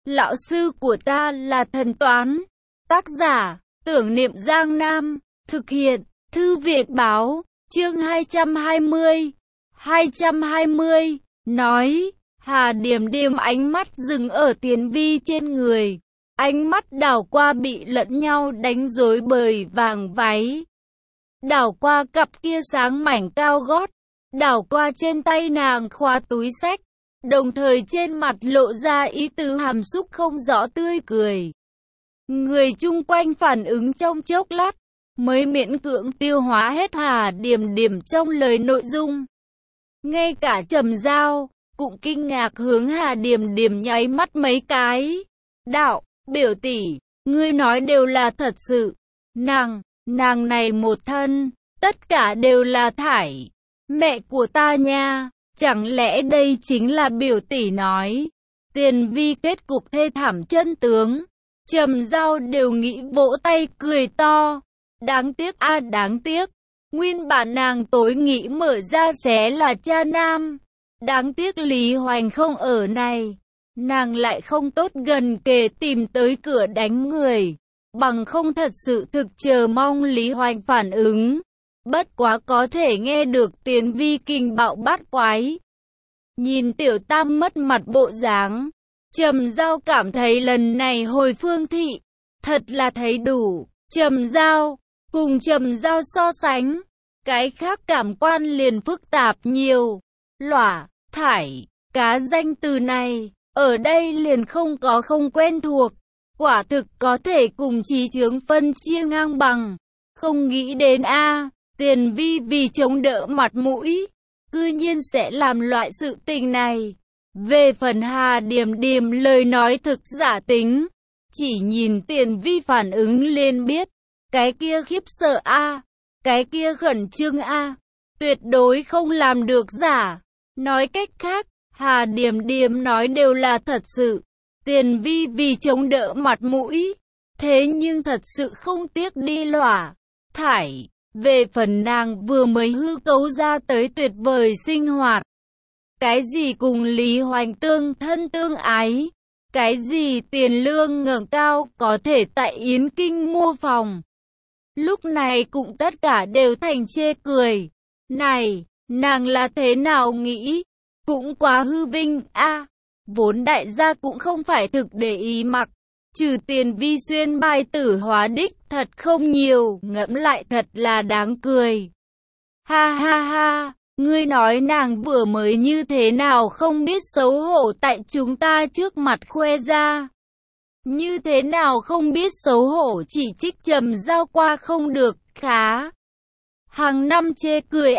Lão sư của ta là thần toán. Tác giả, Tưởng Niệm Giang Nam. Thực hiện, Thư viện báo, chương 220. 220, nói, Hà Điềm Điềm ánh mắt dừng ở Tiền Vi trên người. Ánh mắt đảo qua bị lẫn nhau đánh rối bởi vàng váy. Đảo qua cặp kia sáng mảnh cao gót. Đảo qua trên tay nàng khóa túi xách. Đồng thời trên mặt lộ ra ý tứ hàm xúc không rõ tươi cười. Người chung quanh phản ứng trong chốc lát, mới miễn cưỡng tiêu hóa hết Hà Điềm Điềm trong lời nội dung. Ngay cả Trầm Giao cũng kinh ngạc hướng Hà Điềm Điềm nháy mắt mấy cái. Đạo, biểu tỷ, ngươi nói đều là thật sự. Nàng này một thân, tất cả đều là thải. Mẹ của ta nha, chẳng lẽ đây chính là biểu tỷ nói. Tiền Vi kết cục thê thảm chân tướng. Trầm Giao đều nghĩ vỗ tay cười to. Đáng tiếc a đáng tiếc. Nguyên bản nàng tối nghĩ mở ra sẽ là cha nam. Đáng tiếc Lý Hoành không ở này. Nàng lại không tốt gần kề tìm tới cửa đánh người. Bằng không thật sự thực chờ mong Lý Hoành phản ứng. Bất quá có thể nghe được Tiền Vi kinh bạo bát quái. Nhìn Tiểu Tam mất mặt bộ dáng, Trầm Giao cảm thấy lần này hồi Phương thị, thật là thấy đủ. Trầm Giao, cùng Trầm Giao so sánh, cái khác cảm quan liền phức tạp nhiều. Lỏa, thải, cá danh từ này, ở đây liền không quen thuộc. Quả thực có thể cùng trí chướng phân chia ngang bằng. Không nghĩ đến Tiền Vi vì chống đỡ mặt mũi, cư nhiên sẽ làm loại sự tình này. Về phần Hà Điềm Điềm lời nói thực giả tính, chỉ nhìn Tiền Vi phản ứng liền biết, cái kia khiếp sợ cái kia khẩn trương tuyệt đối không làm được giả. Nói cách khác, Hà Điềm Điềm nói đều là thật sự. Tiền Vi vì chống đỡ mặt mũi, thế nhưng thật sự không tiếc đi lỏa, thải. Về phần nàng vừa mới hư cấu ra tới tuyệt vời sinh hoạt. Cái gì cùng Lý Hoành tương thân tương ái. Cái gì tiền lương ngẩng cao có thể tại Yến Kinh mua phòng. Lúc này cũng tất cả đều thành chê cười. Này, nàng là thế nào nghĩ? Cũng quá hư vinh vốn đại gia cũng không phải thực để ý mặc. Trừ Tiền Vi xuyên bài tử hóa đích thật không nhiều, ngẫm lại thật là đáng cười. Ha ha ha, ngươi nói nàng vừa mới như thế nào không biết xấu hổ tại chúng ta trước mặt khoe ra. Như thế nào không biết xấu hổ chỉ trích Trầm Giao qua không được, khá. Hàng năm chê cười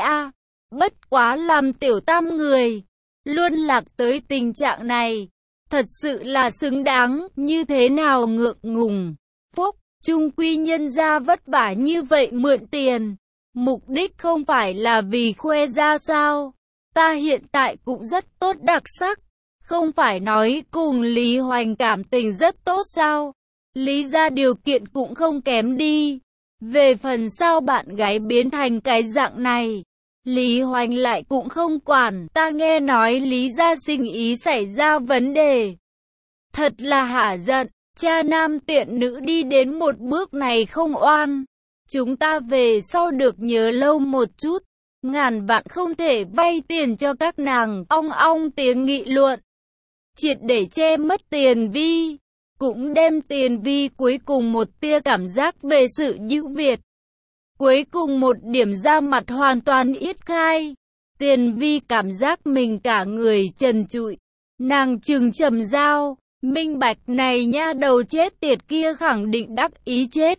bất quá làm Tiểu Tam người, luôn lạc tới tình trạng này. Thật sự là xứng đáng, như thế nào ngượng ngùng. Phúc, chung quy nhân gia vất vả như vậy mượn tiền. Mục đích không phải là vì khoe ra sao. Ta hiện tại cũng rất tốt đặc sắc. Không phải nói cùng Lý Hoành cảm tình rất tốt sao. Lý gia điều kiện cũng không kém đi. Về phần sao bạn gái biến thành cái dạng này, Lý Hoành lại cũng không quản. Ta nghe nói Lý gia sinh ý xảy ra vấn đề. Thật là hả giận, cha nam tiện nữ đi đến một bước này không oan. Chúng ta về sau được nhớ lâu một chút. Ngàn vạn không thể vay tiền cho các nàng. Ong ong tiếng nghị luận. Triệt để che mất Tiền Vi. Cũng đem Tiền Vi cuối cùng một tia cảm giác về sự ưu việt. Cuối cùng một điểm ra mặt hoàn toàn yết khai. Tiền Vi cảm giác mình cả người trần trụi. Nàng trừng Trầm Giao. Minh bạch này nha đầu chết tiệt kia khẳng định đắc ý chết.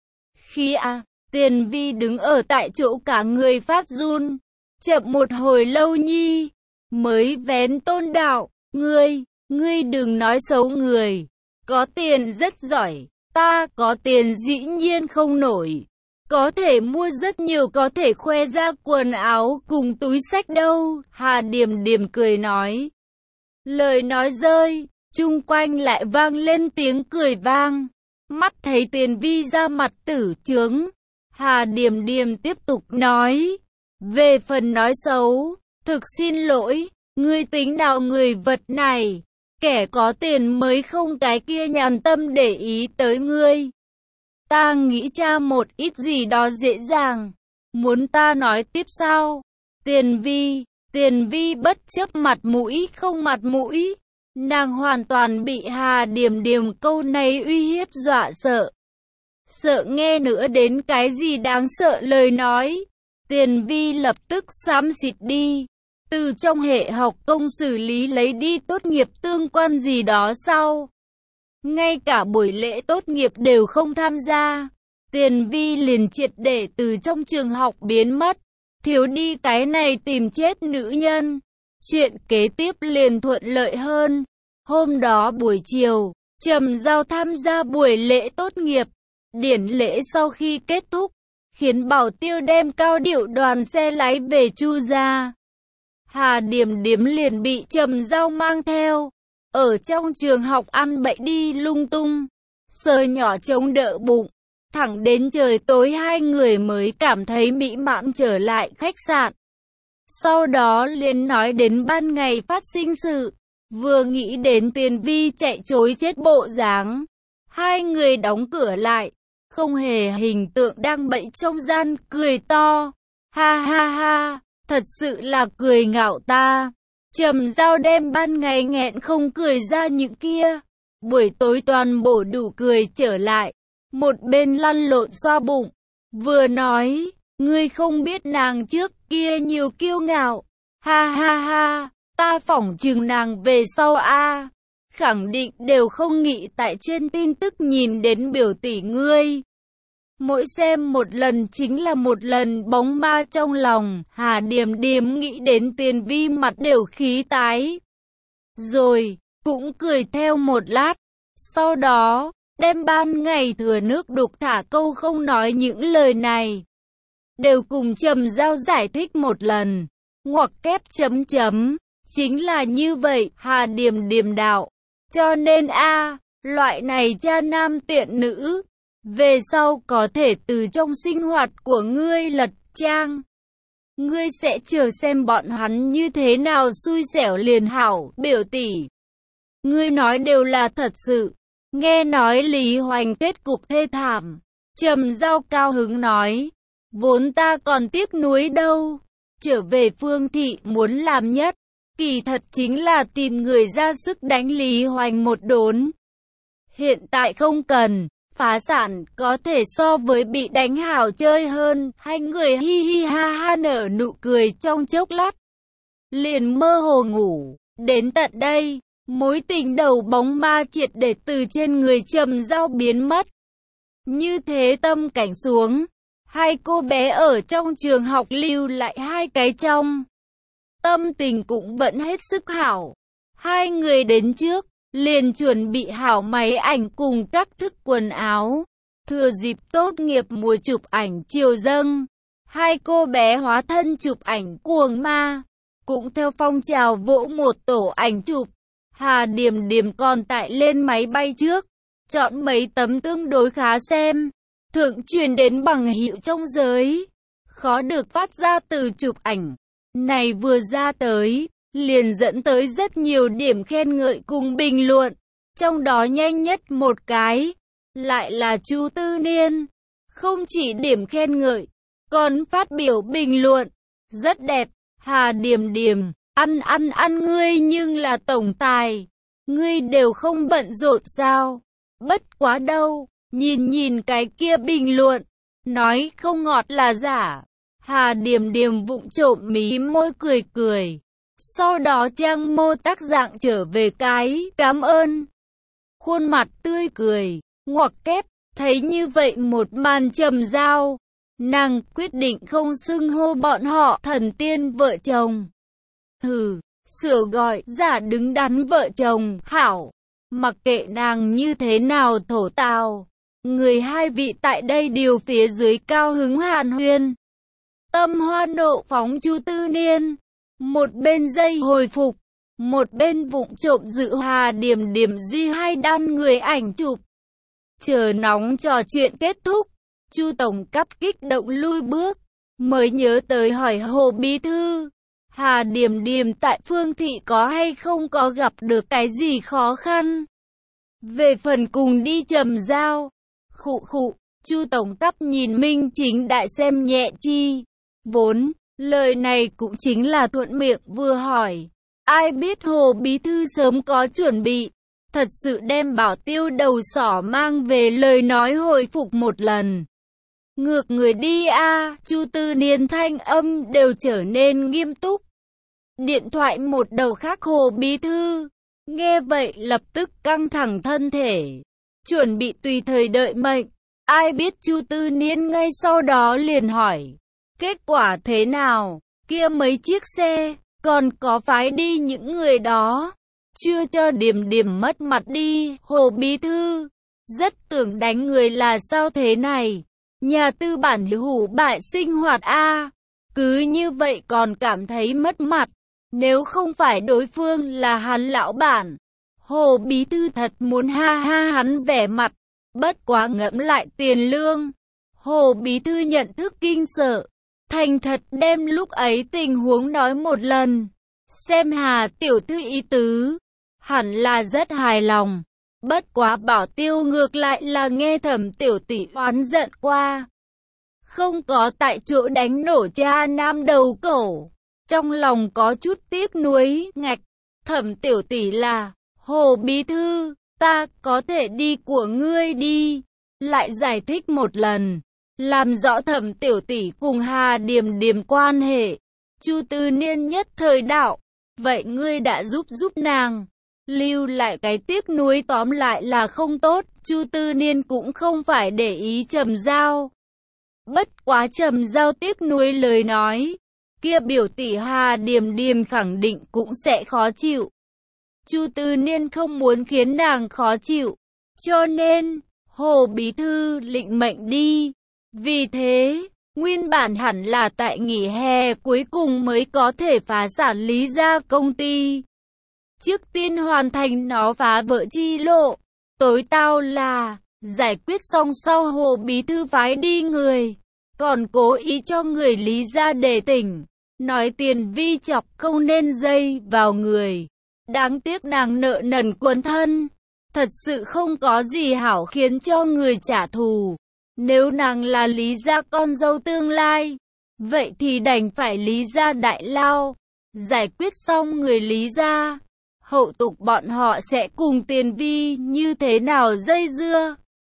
Khi Tiền Vi đứng ở tại chỗ cả người phát run. Chậm một hồi lâu nhi, mới vén Tôn Đạo. Ngươi đừng nói xấu người. Có tiền rất giỏi, ta có tiền dĩ nhiên không nổi. Có thể mua rất nhiều, có thể khoe ra quần áo cùng túi xách đâu. Hà Điềm Điềm cười nói. Lời nói rơi, chung quanh lại vang lên tiếng cười vang. Mắt thấy Tiền Vi ra mặt tử chướng, Hà Điềm Điềm tiếp tục nói. Về phần nói xấu, thực xin lỗi, ngươi tính nào người vật này. Kẻ có tiền mới không cái kia nhàn tâm để ý tới ngươi. Ta nghĩ tra một ít gì đó dễ dàng. Muốn ta nói tiếp sao? Tiền Vi bất chấp mặt mũi không mặt mũi. Nàng hoàn toàn bị Hà Điềm Điềm câu này uy hiếp dọa sợ. Sợ nghe nữa đến cái gì đáng sợ lời nói. Tiền Vi lập tức xám xịt đi. Từ trong hệ học công xử lý lấy đi tốt nghiệp tương quan gì đó sau. Ngay cả buổi lễ tốt nghiệp đều không tham gia. Tiền Vi liền triệt để từ trong trường học biến mất. Thiếu đi cái này tìm chết nữ nhân. Chuyện kế tiếp liền thuận lợi hơn. Hôm đó buổi chiều, Trầm Giao tham gia buổi lễ tốt nghiệp. Điển lễ sau khi kết thúc, khiến Bảo Tiêu đem cao điệu đoàn xe lái về Chu gia. Hà Điềm Điềm liền bị Trầm Giao mang theo. Ở trong trường học ăn bậy đi lung tung. Sờ nhỏ chống đỡ bụng. Thẳng đến trời tối hai người mới cảm thấy mỹ mãn trở lại khách sạn. Sau đó liền nói đến ban ngày phát sinh sự. Vừa nghĩ đến Tiền Vi chạy trối chết bộ dáng. Hai người đóng cửa lại. Không hề hình tượng đang bậy trong gian cười to. Ha ha ha, thật sự là cười ngạo ta. Trầm Giao đem ban ngày nghẹn không cười ra những kia. Buổi tối toàn bộ đủ cười trở lại. Một bên lăn lộn xoa bụng. Vừa nói, ngươi không biết nàng trước kia nhiều kiêu ngạo. Ha ha ha, ta phỏng chừng nàng về sau a khẳng định đều không nghĩ tại trên tin tức nhìn đến biểu tỷ ngươi. Mỗi xem một lần chính là một lần bóng ma trong lòng. Hà Điềm Điềm nghĩ đến Tiền Vi mặt đều khí tái. Rồi, cũng cười theo một lát. Sau đó, đem ban ngày thừa nước đục thả câu không nói những lời này. Đều cùng Trầm Giao giải thích một lần. Ngoặc kép chấm chấm. Chính là như vậy, Hà Điềm Điềm đạo. Cho nên loại này cha nam tiện nữ. Về sau có thể từ trong sinh hoạt của ngươi lật trang. Ngươi sẽ chờ xem bọn hắn như thế nào xui xẻo liền hảo, biểu tỷ. Ngươi nói đều là thật sự. Nghe nói Lý Hoành kết cục thê thảm. Trầm Giao cao hứng nói. Vốn ta còn tiếc nuối đâu. Trở về Phương Thị muốn làm nhất. Kỳ thật chính là tìm người ra sức đánh Lý Hoành một đốn. Hiện tại không cần. Phá sản có thể so với bị đánh hảo chơi hơn. Hai người hi hi ha ha nở nụ cười trong chốc lát. Liền mơ hồ ngủ. Đến tận đây, mối tình đầu bóng ma triệt để từ trên người Trầm Giao biến mất. Như thế tâm cảnh xuống. Hai cô bé ở trong trường học lưu lại hai cái trong. Tâm tình cũng vẫn hết sức hảo. Hai người đến trước. Liền chuẩn bị hảo máy ảnh cùng các thức quần áo. Thừa dịp tốt nghiệp mùa chụp ảnh chiều dâng. Hai cô bé hóa thân chụp ảnh cuồng ma. Cũng theo phong trào vỗ một tổ ảnh chụp. Hà Điềm Điềm còn tải lên máy bay trước. Chọn mấy tấm tương đối khá xem. Thượng truyền đến bằng hiệu trong giới. Khó được phát ra từ chụp ảnh. Này vừa ra tới. Liền dẫn tới rất nhiều điểm khen ngợi cùng bình luận. Trong đó nhanh nhất một cái, lại là Chu Tư Niên. Không chỉ điểm khen ngợi, còn phát biểu bình luận. Rất đẹp, Hà Điềm Điềm, ăn ngươi nhưng là tổng tài. Ngươi đều không bận rộn sao? Bất quá đâu, nhìn cái kia bình luận. Nói không ngọt là giả. Hà Điềm Điềm vụng trộm mí môi cười. Sau đó trang mô tác dạng trở về cái cảm ơn. Khuôn mặt tươi cười, ngoặc kép, thấy như vậy một màn Trầm Giao. Nàng quyết định không xưng hô bọn họ thần tiên vợ chồng. Sửa gọi giả đứng đắn vợ chồng, hảo. Mặc kệ nàng như thế nào thổ tào. Người hai vị tại đây đều phía dưới cao hứng hàn huyên. Tâm hoa nộ phóng Chu Tư Niên. Một bên dây hồi phục, một bên vụng trộm dự Hà Điềm Điềm duy hai đan người ảnh chụp. Chờ nóng trò chuyện kết thúc, Chu tổng cấp kích động lui bước, mới nhớ tới hỏi Hồ bí thư. Hà Điềm Điềm tại Phương Thị có hay không có gặp được cái gì khó khăn? Về phần cùng đi Trầm Giao, khụ khụ, Chu tổng cấp nhìn Minh Chính Đại xem nhẹ chi. Vốn, lời này cũng chính là thuận miệng vừa hỏi. Ai biết Hồ Bí Thư sớm có chuẩn bị, thật sự đem Bảo Tiêu đầu sỏ mang về lời nói hồi phục một lần. Ngược người đi a, Chu Tư Niên thanh âm đều trở nên nghiêm túc. Điện thoại một đầu khác Hồ Bí Thư, nghe vậy lập tức căng thẳng thân thể, chuẩn bị tùy thời đợi mệnh. Ai biết Chu Tư Niên ngay sau đó liền hỏi, kết quả thế nào, kia mấy chiếc xe, còn có phái đi những người đó, chưa cho Điềm Điềm mất mặt đi. Hồ Bí Thư, rất tưởng đánh người là sao thế này, nhà tư bản hủ bại sinh hoạt a, cứ như vậy còn cảm thấy mất mặt, nếu không phải đối phương là hắn lão bản. Hồ Bí Thư thật muốn ha ha hắn vẻ mặt, bất quá ngẫm lại tiền lương. Hồ Bí Thư nhận thức kinh sợ, thành thật đem lúc ấy tình huống nói một lần. Xem Hà tiểu thư ý tứ, hẳn là rất hài lòng. Bất quá Bảo Tiêu ngược lại là nghe Thẩm tiểu tỷ oán giận qua. Không có tại chỗ đánh nổ cha nam đầu cổ. Trong lòng có chút tiếc nuối, ngạch. Thẩm tiểu tỷ là, Hồ Bí Thư, ta có thể đi của ngươi đi. Lại giải thích một lần, làm rõ Thẩm tiểu tỷ cùng Hà Điềm Điềm quan hệ. Chu Tư Niên nhất thời đạo, vậy ngươi đã giúp nàng. Lưu lại cái tiếc nuối tóm lại là không tốt. Chu Tư Niên cũng không phải để ý Trầm Giao. Bất quá Trầm Giao tiếc nuối lời nói, kia biểu tỷ Hà Điềm Điềm khẳng định cũng sẽ khó chịu. Chu Tư Niên không muốn khiến nàng khó chịu, cho nên Hồ Bí Thư lệnh mệnh đi. Vì thế, nguyên bản hẳn là tại nghỉ hè cuối cùng mới có thể phá sản Lý Gia công ty. Trước tiên hoàn thành nó phá vỡ chi lộ, tối tao là giải quyết xong sau Hồ Bí Thư phái đi người, còn cố ý cho người Lý Gia đề tỉnh, nói tiền vi chọc không nên dây vào người. Đáng tiếc nàng nợ nần quấn thân, thật sự không có gì hảo khiến cho người trả thù. Nếu nàng là Lý Gia con dâu tương lai, vậy thì đành phải Lý Gia đại lao. Giải quyết xong người Lý Gia, hậu tục bọn họ sẽ cùng tiền vi như thế nào dây dưa.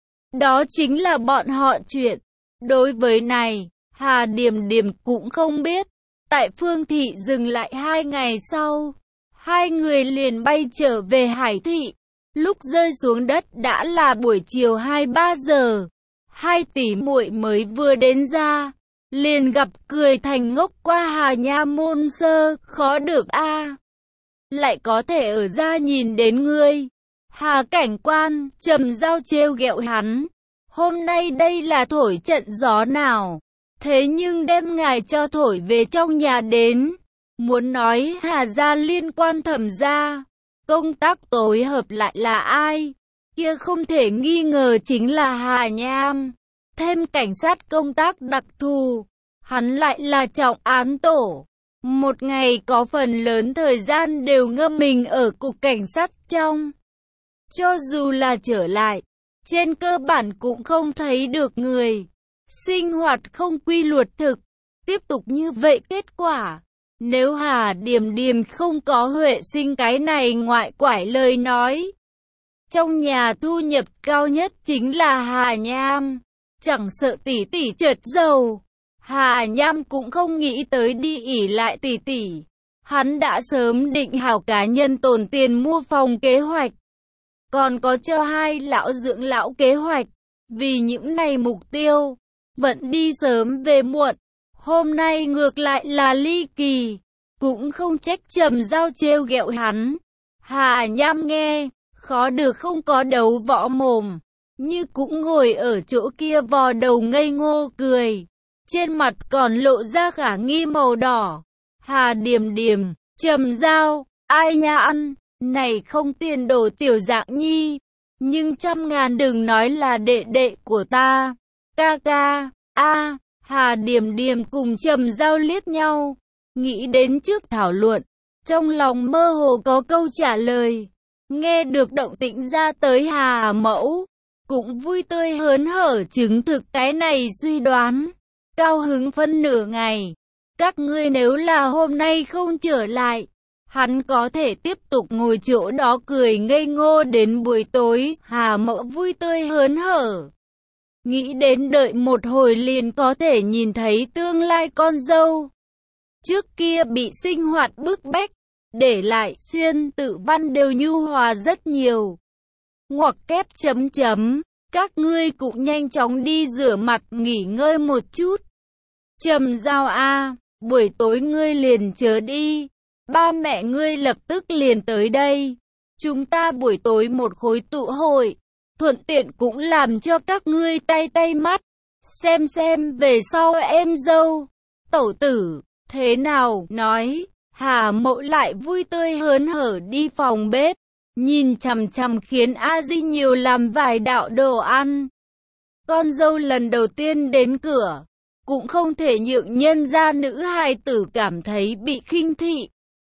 Đó chính là bọn họ chuyện. Đối với này, Hà Điềm Điềm cũng không biết. Tại Phương Thị dừng lại 2 ngày sau, hai người liền bay trở về Hải Thị. Lúc rơi xuống đất đã là buổi chiều 2-3 giờ. Hai tỷ muội mới vừa đến ra, liền gặp cười thành ngốc qua Hà Nha môn sơ, khó được a. Lại có thể ở ra nhìn đến ngươi. Hà cảnh quan, Trầm Giao trêu ghẹo hắn. Hôm nay đây là thổi trận gió nào? Thế nhưng đem ngài cho thổi về trong nhà đến. Muốn nói Hà gia liên quan Thẩm gia, công tác tối hợp lại là ai? Kia không thể nghi ngờ chính là Hà Nham. Thêm cảnh sát công tác đặc thù, hắn lại là trọng án tổ. Một ngày có phần lớn thời gian đều ngâm mình ở cục cảnh sát trong. Cho dù là trở lại, trên cơ bản cũng không thấy được người. Sinh hoạt không quy luật thực. Tiếp tục như vậy kết quả, nếu Hà Điềm Điềm không có Huệ Sinh cái này ngoại quải lời nói, trong nhà thu nhập cao nhất chính là Hà Nham. Chẳng sợ tỷ tỷ trượt giàu, Hà Nham cũng không nghĩ tới đi ỷ lại tỷ tỷ. Hắn đã sớm định hảo cá nhân tồn tiền mua phòng kế hoạch, còn có cho hai lão dưỡng lão kế hoạch. Vì những này mục tiêu, vẫn đi sớm về muộn. Hôm nay ngược lại là ly kỳ, cũng không trách Trầm Giao trêu ghẹo hắn. Hà Nham nghe, khó được không có đấu võ mồm, như cũng ngồi ở chỗ kia vò đầu ngây ngô cười. Trên mặt còn lộ ra khả nghi màu đỏ. Hà Điềm Điềm, Trầm Giao, ai nha ăn, này không tiền đồ tiểu dạng nhi. Nhưng 100.000 đừng nói là đệ đệ của ta. Ca ca, a. Hà Điềm Điềm cùng Trầm Giao liếc nhau. nghĩ đến trước thảo luận, trong lòng mơ hồ có câu trả lời. Nghe được động tĩnh ra tới Hà Mẫu, cũng vui tươi hớn hở chứng thực cái này suy đoán. Cao hứng phân nửa ngày, các ngươi nếu là hôm nay không trở lại, hắn có thể tiếp tục ngồi chỗ đó cười ngây ngô đến buổi tối. Hà Mẫu vui tươi hớn hở, nghĩ đến đợi một hồi liền có thể nhìn thấy tương lai con dâu. Trước kia bị sinh hoạt bức bách, để lại xuyên tự văn đều nhu hòa rất nhiều. Ngoặc kép chấm chấm, các ngươi cũng nhanh chóng đi rửa mặt nghỉ ngơi một chút. Trầm Giao a, buổi tối ngươi liền chớ đi, ba mẹ ngươi lập tức liền tới đây. Chúng ta buổi tối một khối tụ hội, thuận tiện cũng làm cho các ngươi tay tay mắt, xem về sau em dâu, tẩu tử, thế nào, nói. Hà Mẫu lại vui tươi hớn hở đi phòng bếp, nhìn chằm chằm khiến A Di nhiều làm vài đạo đồ ăn. Con dâu lần đầu tiên đến cửa, cũng không thể nhượng nhân gia nữ hài tử cảm thấy bị khinh thị.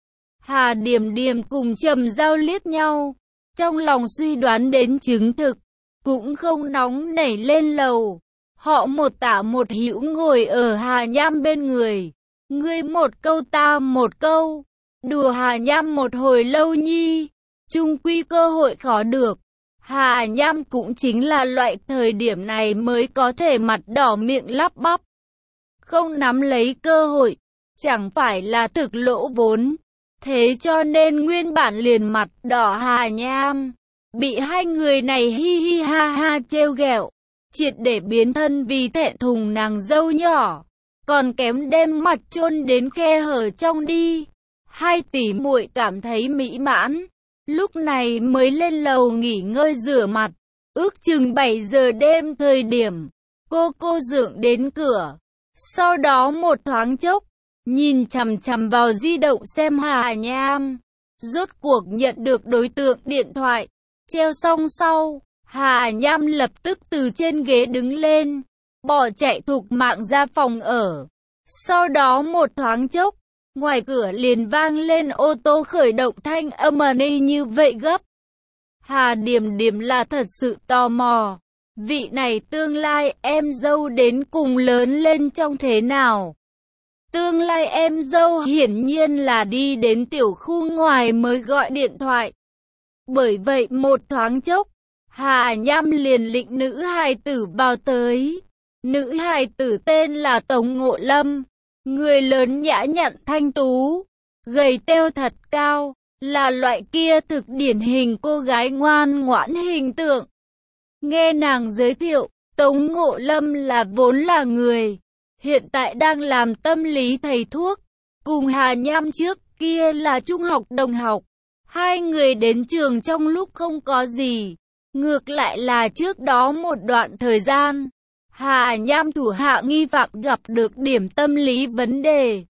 Hà Điềm Điềm cùng Trầm Giao liếc nhau, trong lòng suy đoán đến chứng thực, cũng không nóng nảy lên lầu. Họ một tả một hữu ngồi ở Hà Nham bên người. Ngươi một câu ta một câu, đùa Hà Nham một hồi lâu nhi, chung quy cơ hội khó được. Hà Nham cũng chính là loại thời điểm này mới có thể mặt đỏ miệng lắp bắp. Không nắm lấy cơ hội, chẳng phải là thực lỗ vốn. Thế cho nên nguyên bản liền mặt đỏ Hà Nham, bị hai người này hi hi ha ha trêu ghẹo, triệt để biến thân vì thẹn thùng nàng dâu nhỏ. Còn kém đem mặt chôn đến khe hở trong đi. Hai tỷ muội cảm thấy mỹ mãn, lúc này mới lên lầu nghỉ ngơi rửa mặt. Ước chừng 7 giờ đêm thời điểm, cô Dượng đến cửa. Sau đó một thoáng chốc, nhìn chằm chằm vào di động xem Hà Nham. Rốt cuộc nhận được đối tượng điện thoại, treo xong sau, Hà Nham lập tức từ trên ghế đứng lên, bỏ chạy thục mạng ra phòng ở. Sau đó một thoáng chốc, ngoài cửa liền vang lên ô tô khởi động thanh âm như vậy gấp. Hà Điềm Điềm là thật sự tò mò, vị này tương lai em dâu đến cùng lớn lên trong thế nào. Tương lai em dâu hiển nhiên là đi đến tiểu khu ngoài mới gọi điện thoại. Bởi vậy một thoáng chốc, Hà Nham liền lĩnh nữ hài tử vào tới. Nữ hài tử tên là Tống Ngộ Lâm, người lớn nhã nhặn thanh tú, gầy teo thật cao, là loại kia thực điển hình cô gái ngoan ngoãn hình tượng. Nghe nàng giới thiệu, Tống Ngộ Lâm là vốn là người, hiện tại đang làm tâm lý thầy thuốc, cùng Hà Nham trước kia là trung học đồng học. Hai người đến trường trong lúc không có gì, ngược lại là trước đó một đoạn thời gian, Hà Nham thủ hạ nghi phạm gặp được điểm tâm lý vấn đề.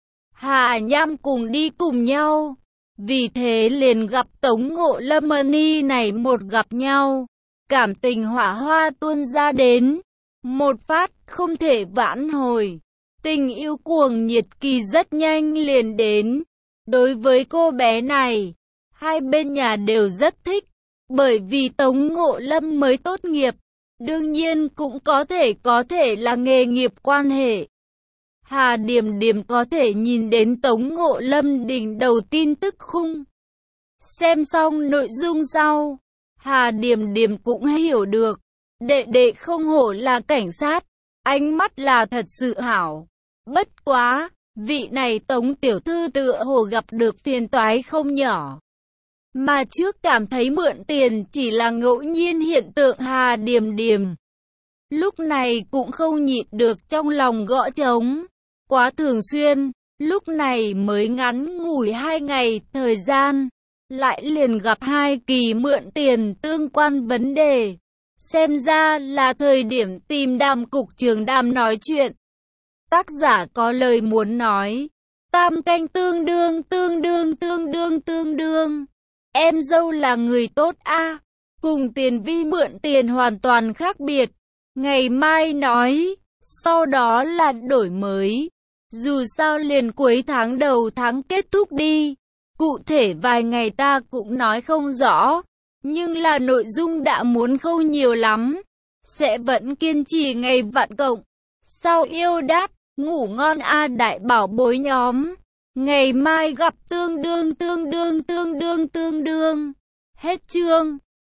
Hà Nham cùng đi cùng nhau, vì thế liền gặp Tống Ngộ Lâm này một gặp nhau. Cảm tình hỏa hoa tuôn ra đến, một phát không thể vãn hồi. Tình yêu cuồng nhiệt kỳ rất nhanh liền đến. Đối với cô bé này, hai bên nhà đều rất thích, bởi vì Tống Ngộ Lâm mới tốt nghiệp. Đương nhiên cũng có thể là nghề nghiệp quan hệ. Hà Điềm Điềm có thể nhìn đến Tống Ngộ Lâm đỉnh đầu tin tức khung. Xem xong nội dung sau, Hà Điềm Điềm cũng hiểu được, đệ đệ không hổ là cảnh sát, ánh mắt là thật sự hảo. Bất quá, vị này Tống tiểu thư tựa hồ gặp được phiền toái không nhỏ. Mà trước cảm thấy mượn tiền chỉ là ngẫu nhiên hiện tượng Hà Điềm Điềm. Lúc này cũng không nhịn được trong lòng gõ trống. Quá thường xuyên, lúc này mới ngắn ngủi 2 ngày thời gian, lại liền gặp hai kỳ mượn tiền tương quan vấn đề. Xem ra là thời điểm tìm Đàm cục trưởng Đàm nói chuyện. Tác giả có lời muốn nói, tam canh tương đương. Em dâu là người tốt a, cùng Tiền Vi mượn tiền hoàn toàn khác biệt. Ngày mai nói, sau đó là đổi mới. Dù sao liền cuối tháng đầu tháng kết thúc đi. Cụ thể vài ngày ta cũng nói không rõ. Nhưng là nội dung đã muốn khâu nhiều lắm. Sẽ vẫn kiên trì ngày vạn cộng. Sau yêu đát, ngủ ngon a đại bảo bối nhóm. Ngày mai gặp tương đương. Hết chương.